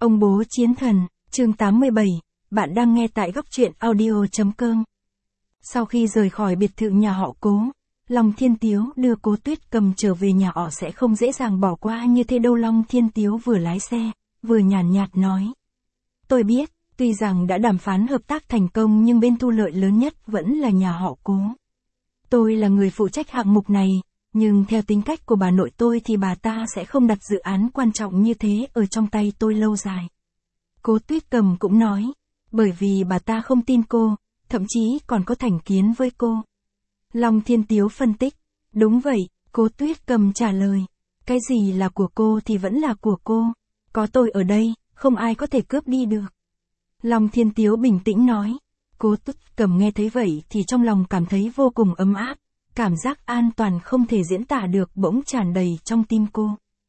Ông bố chiến thần, chương 87, bạn đang nghe tại góc truyện audio.com. Sau khi rời khỏi biệt thự nhà họ Cố, Long Thiên Tiếu đưa Cố Tuyết Cầm trở về nhà họ sẽ không dễ dàng bỏ qua như thế đâu. Long Thiên Tiếu vừa lái xe, vừa nhàn nhạt nói. Tôi biết, tuy rằng đã đàm phán hợp tác thành công nhưng bên thu lợi lớn nhất vẫn là nhà họ Cố. Tôi là người phụ trách hạng mục này, nhưng theo tính cách của bà nội tôi thì bà ta sẽ không đặt dự án quan trọng như thế ở trong tay tôi lâu dài. Cố Tuyết Cầm cũng nói, bởi vì bà ta không tin cô, thậm chí còn có thành kiến với cô. Long Thiên Tiếu phân tích, đúng vậy, Cố Tuyết Cầm trả lời, cái gì là của cô thì vẫn là của cô, có tôi ở đây, không ai có thể cướp đi được. Long Thiên Tiếu bình tĩnh nói, Cố Tuyết Cầm nghe thấy vậy thì trong lòng cảm thấy vô cùng ấm áp, cảm giác an toàn không thể diễn tả được bỗng tràn đầy trong tim cô.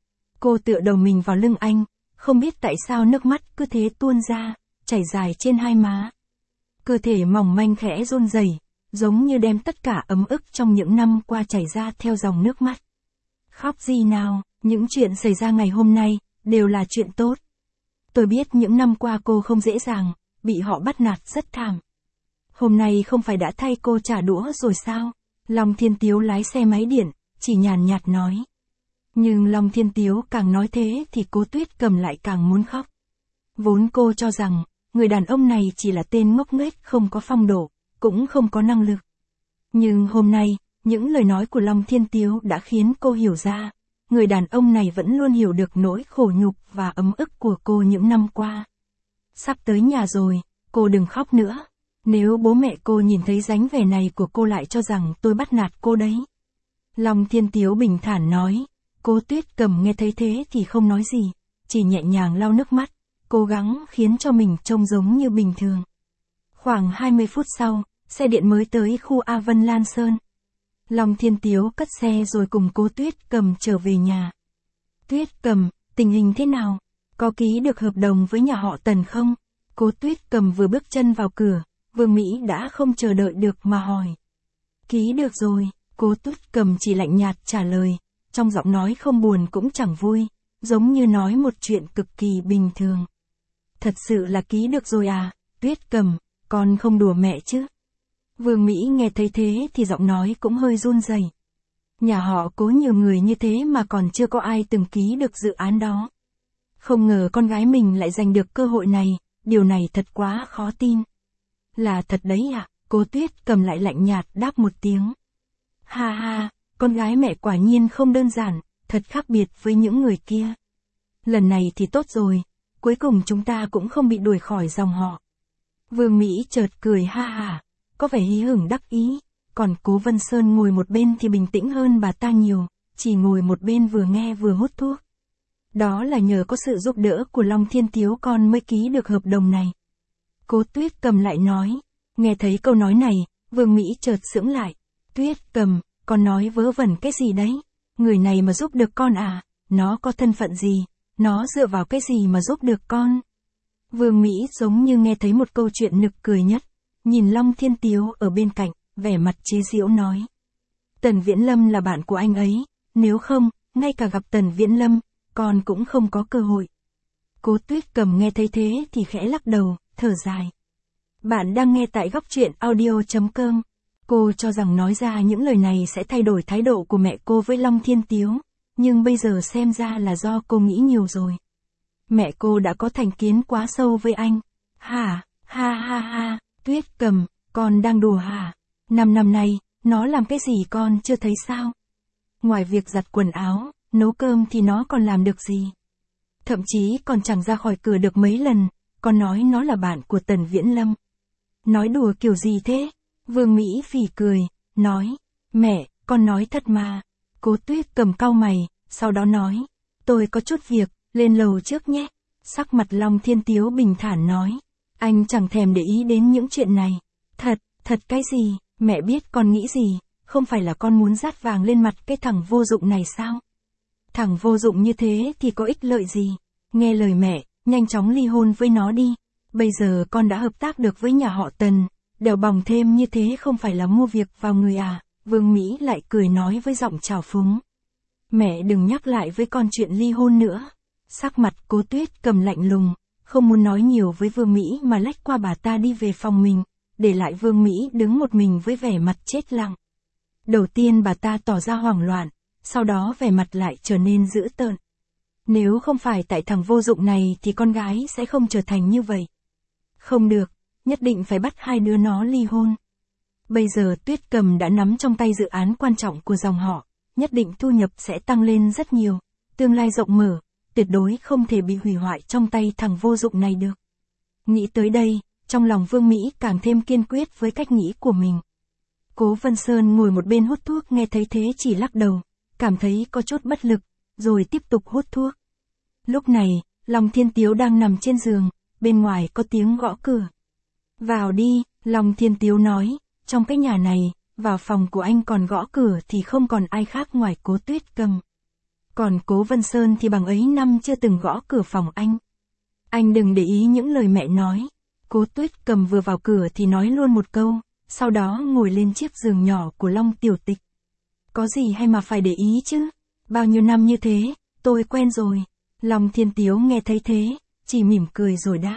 Cô tựa đầu mình vào lưng anh, không biết tại sao nước mắt cứ thế tuôn ra, chảy dài trên hai má. Cơ thể mỏng manh khẽ run rẩy, giống như đem tất cả ấm ức trong những năm qua chảy ra theo dòng nước mắt. Khóc gì nào, những chuyện xảy ra ngày hôm nay, đều là chuyện tốt. Tôi biết những năm qua cô không dễ dàng, bị họ bắt nạt rất thảm. Hôm nay không phải đã thay cô trả đũa rồi sao? Long Thiên Tiếu lái xe máy điện, chỉ nhàn nhạt nói. Nhưng Long Thiên Tiếu càng nói thế thì Cố Tuyết Cầm lại càng muốn khóc. Vốn cô cho rằng, người đàn ông này chỉ là tên ngốc nghếch không có phong độ, cũng không có năng lực. Nhưng hôm nay, những lời nói của Long Thiên Tiếu đã khiến cô hiểu ra, người đàn ông này vẫn luôn hiểu được nỗi khổ nhục và ấm ức của cô những năm qua. Sắp tới nhà rồi, cô đừng khóc nữa. Nếu bố mẹ cô nhìn thấy dáng vẻ này của cô lại cho rằng tôi bắt nạt cô đấy. Long Thiên Tiếu bình thản nói. Cố Tuyết Cầm nghe thấy thế thì không nói gì, chỉ nhẹ nhàng lau nước mắt, cố gắng khiến cho mình trông giống như bình thường. Khoảng 20 phút sau, xe điện mới tới khu A Vân Lan Sơn. Long Thiên Tiếu cất xe rồi cùng Cố Tuyết Cầm trở về nhà. Tuyết Cầm, tình hình thế nào? Có ký được hợp đồng với nhà họ Tần không? Cố Tuyết Cầm vừa bước chân vào cửa, Vương Mỹ đã không chờ đợi được mà hỏi. Ký được rồi, Cố Tuyết Cầm chỉ lạnh nhạt trả lời, trong giọng nói không buồn cũng chẳng vui, giống như nói một chuyện cực kỳ bình thường. Thật sự là ký được rồi à, Tuyết Cầm, con không đùa mẹ chứ? Vương Mỹ nghe thấy thế thì giọng nói cũng hơi run rẩy. Nhà họ Cố nhiều người như thế mà còn chưa có ai từng ký được dự án đó. Không ngờ con gái mình lại giành được cơ hội này, điều này thật quá khó tin. Là thật đấy ạ, Cố Tuyết Cầm lại lạnh nhạt đáp một tiếng. Ha ha, con gái mẹ quả nhiên không đơn giản, thật khác biệt với những người kia. Lần này thì tốt rồi, cuối cùng chúng ta cũng không bị đuổi khỏi dòng họ. Vương Mỹ chợt cười ha hả, có vẻ hí hửng đắc ý, còn Cố Vân Sơn ngồi một bên thì bình tĩnh hơn bà ta nhiều, chỉ ngồi một bên vừa nghe vừa hút thuốc. Đó là nhờ có sự giúp đỡ của Long Thiên Tiếu con mới ký được hợp đồng này. Cố Tuyết Cầm lại nói, nghe thấy câu nói này, Vương Mỹ chợt sững lại. Tuyết Cầm, con nói vớ vẩn cái gì đấy? Người này mà giúp được con à? Nó có thân phận gì? Nó dựa vào cái gì mà giúp được con? Vương Mỹ giống như nghe thấy một câu chuyện nực cười nhất, nhìn Long Thiên Tiếu ở bên cạnh, vẻ mặt chế giễu nói. Tần Viễn Lâm là bạn của anh ấy, nếu không, ngay cả gặp Tần Viễn Lâm, con cũng không có cơ hội. Cố Tuyết Cầm nghe thấy thế thì khẽ lắc đầu, thở dài. Bạn đang nghe tại góc truyện audio.com. Cô cho rằng nói ra những lời này sẽ thay đổi thái độ của mẹ cô với Long Thiên Tiếu, nhưng bây giờ xem ra là do cô nghĩ nhiều rồi. Mẹ cô đã có thành kiến quá sâu với anh. Hả, ha, Tuyết Cầm, con đang đùa hả? 5 năm nay, nó làm cái gì con chưa thấy sao? Ngoài việc giặt quần áo, nấu cơm thì nó còn làm được gì? Thậm chí còn chẳng ra khỏi cửa được mấy lần, con nói nó là bạn của Tần Viễn Lâm. Nói đùa kiểu gì thế? Vương Mỹ phì cười, nói, mẹ, con nói thật mà. Cố Tuyết Cầm cau mày, sau đó nói, tôi có chút việc, lên lầu trước nhé. Sắc mặt Long Thiên Tiếu bình thản nói, anh chẳng thèm để ý đến những chuyện này. Thật cái gì, mẹ biết con nghĩ gì, không phải là con muốn dát vàng lên mặt cái thằng vô dụng này sao? Thằng vô dụng như thế thì có ích lợi gì? Nghe lời mẹ, nhanh chóng ly hôn với nó đi. Bây giờ con đã hợp tác được với nhà họ Tần, đèo bòng thêm như thế không phải là mua việc vào người à? Vương Mỹ lại cười nói với giọng trào phúng. Mẹ đừng nhắc lại với con chuyện ly hôn nữa. Sắc mặt Cố Tuyết Cầm lạnh lùng, không muốn nói nhiều với Vương Mỹ mà lách qua bà ta đi về phòng mình, để lại Vương Mỹ đứng một mình với vẻ mặt chết lặng. Đầu tiên bà ta tỏ ra hoảng loạn, sau đó vẻ mặt lại trở nên dữ tợn. Nếu không phải tại thằng vô dụng này thì con gái sẽ không trở thành như vậy. Không được, nhất định phải bắt hai đứa nó ly hôn. Bây giờ Tuyết Cầm đã nắm trong tay dự án quan trọng của dòng họ, nhất định thu nhập sẽ tăng lên rất nhiều, tương lai rộng mở, tuyệt đối không thể bị hủy hoại trong tay thằng vô dụng này được. Nghĩ tới đây, trong lòng Vương Mỹ càng thêm kiên quyết với cách nghĩ của mình. Cố Vân Sơn ngồi một bên hút thuốc nghe thấy thế chỉ lắc đầu, cảm thấy có chút bất lực, rồi tiếp tục hút thuốc. Lúc này, Long Thiên Tiếu đang nằm trên giường, bên ngoài có tiếng gõ cửa. Vào đi, Long Thiên Tiếu nói, trong cái nhà này, vào phòng của anh còn gõ cửa thì không còn ai khác ngoài Cố Tuyết Cầm. Còn Cố Vân Sơn thì bằng ấy năm chưa từng gõ cửa phòng anh. Anh đừng để ý những lời mẹ nói. Cố Tuyết Cầm vừa vào cửa thì nói luôn một câu, sau đó ngồi lên chiếc giường nhỏ của Long Tiểu Tịch. Có gì hay mà phải để ý chứ? Bao nhiêu năm như thế, tôi quen rồi. Long Thiên Tiếu nghe thấy thế, chỉ mỉm cười rồi đáp.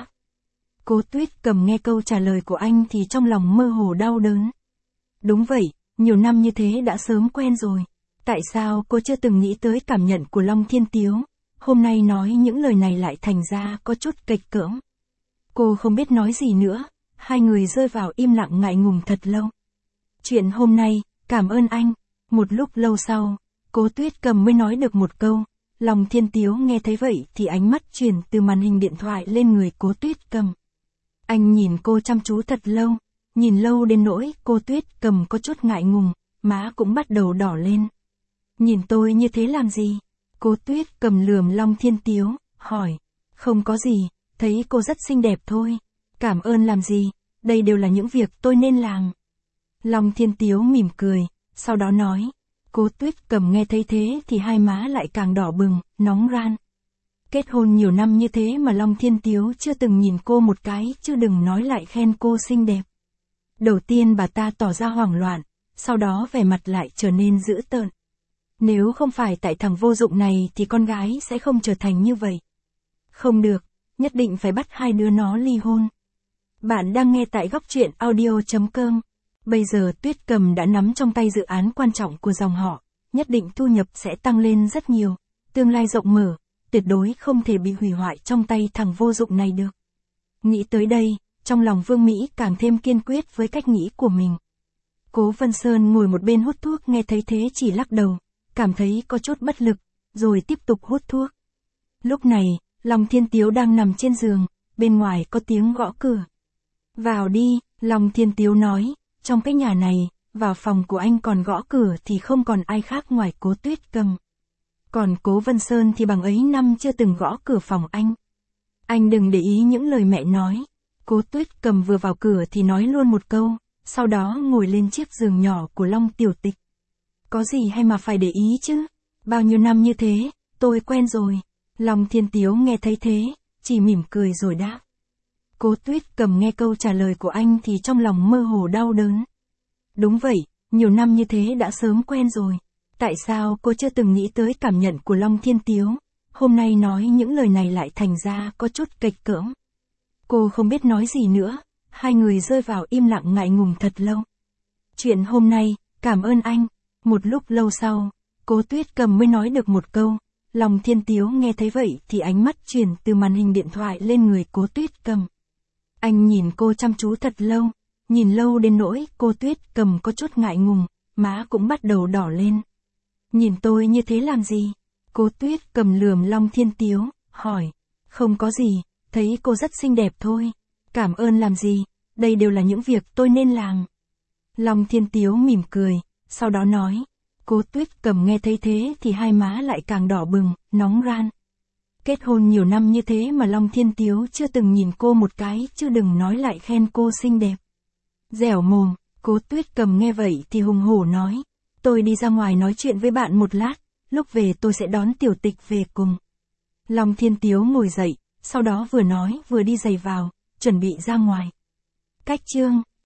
Cố Tuyết Cầm nghe câu trả lời của anh thì trong lòng mơ hồ đau đớn. Đúng vậy, nhiều năm như thế đã sớm quen rồi. Tại sao cô chưa từng nghĩ tới cảm nhận của Long Thiên Tiếu? Hôm nay nói những lời này lại thành ra có chút kịch cỡm. Cô không biết nói gì nữa, hai người rơi vào im lặng ngại ngùng thật lâu. Chuyện hôm nay, cảm ơn anh. Một lúc lâu sau, Cố Tuyết Cầm mới nói được một câu. Long Thiên Tiếu nghe thấy vậy thì ánh mắt chuyển từ màn hình điện thoại lên người Cố Tuyết Cầm. Anh nhìn cô chăm chú thật lâu, nhìn lâu đến nỗi cô Tuyết Cầm có chút ngại ngùng, má cũng bắt đầu đỏ lên. Nhìn tôi như thế làm gì? Cố Tuyết Cầm lườm Long Thiên Tiếu, hỏi. Không có gì, thấy cô rất xinh đẹp thôi. Cảm ơn làm gì, đây đều là những việc tôi nên làm. Long Thiên Tiếu mỉm cười, sau đó nói. Cố Tuyết Cầm nghe thấy thế thì hai má lại càng đỏ bừng, nóng ran. Kết hôn nhiều năm như thế mà Long Thiên Tiếu chưa từng nhìn cô một cái chứ đừng nói lại khen cô xinh đẹp. Đầu tiên bà ta tỏ ra hoảng loạn, sau đó vẻ mặt lại trở nên dữ tợn. Nếu không phải tại thằng vô dụng này thì con gái sẽ không trở thành như vậy. Không được, nhất định phải bắt hai đứa nó ly hôn. Bạn đang nghe tại góc truyện audio.com. Bây giờ Tuyết Cầm đã nắm trong tay dự án quan trọng của dòng họ, nhất định thu nhập sẽ tăng lên rất nhiều, tương lai rộng mở, tuyệt đối không thể bị hủy hoại trong tay thằng vô dụng này được. Nghĩ tới đây, trong lòng Vương Mỹ càng thêm kiên quyết với cách nghĩ của mình. Cố Vân Sơn ngồi một bên hút thuốc nghe thấy thế chỉ lắc đầu, cảm thấy có chút bất lực, rồi tiếp tục hút thuốc. Lúc này, Long Thiên Tiếu đang nằm trên giường, bên ngoài có tiếng gõ cửa. Vào đi, Long Thiên Tiếu nói, trong cái nhà này, vào phòng của anh còn gõ cửa thì không còn ai khác ngoài Cố Tuyết Cầm. Còn Cố Vân Sơn thì bằng ấy năm chưa từng gõ cửa phòng anh. Anh đừng để ý những lời mẹ nói. Cố Tuyết Cầm vừa vào cửa thì nói luôn một câu, sau đó ngồi lên chiếc giường nhỏ của Long Tiểu Tịch. Có gì hay mà phải để ý chứ? Bao nhiêu năm như thế, tôi quen rồi. Long Thiên Tiếu nghe thấy thế, chỉ mỉm cười rồi đáp. Cố Tuyết Cầm nghe câu trả lời của anh thì trong lòng mơ hồ đau đớn. Đúng vậy, nhiều năm như thế đã sớm quen rồi. Tại sao cô chưa từng nghĩ tới cảm nhận của Long Thiên Tiếu? Hôm nay nói những lời này lại thành ra có chút kịch cỡm. Cô không biết nói gì nữa, hai người rơi vào im lặng ngại ngùng thật lâu. Chuyện hôm nay, cảm ơn anh. Một lúc lâu sau, Cố Tuyết Cầm mới nói được một câu. Long Thiên Tiếu nghe thấy vậy thì ánh mắt chuyển từ màn hình điện thoại lên người Cố Tuyết Cầm. Anh nhìn cô chăm chú thật lâu, nhìn lâu đến nỗi cô Tuyết Cầm có chút ngại ngùng, má cũng bắt đầu đỏ lên. Nhìn tôi như thế làm gì? Cố Tuyết Cầm lườm Long Thiên Tiếu, hỏi. Không có gì, thấy cô rất xinh đẹp thôi. Cảm ơn làm gì, đây đều là những việc tôi nên làm. Long Thiên Tiếu mỉm cười, sau đó nói. Cố Tuyết Cầm nghe thấy thế thì hai má lại càng đỏ bừng, nóng ran. Kết hôn nhiều năm như thế mà Long Thiên Tiếu chưa từng nhìn cô một cái chứ đừng nói lại khen cô xinh đẹp. Dẻo mồm, Cố Tuyết Cầm nghe vậy thì hùng hổ nói. Tôi đi ra ngoài nói chuyện với bạn một lát, lúc về tôi sẽ đón Tiểu Tịch về cùng. Long Thiên Tiếu ngồi dậy, sau đó vừa nói vừa đi giày vào, chuẩn bị ra ngoài. Cách chương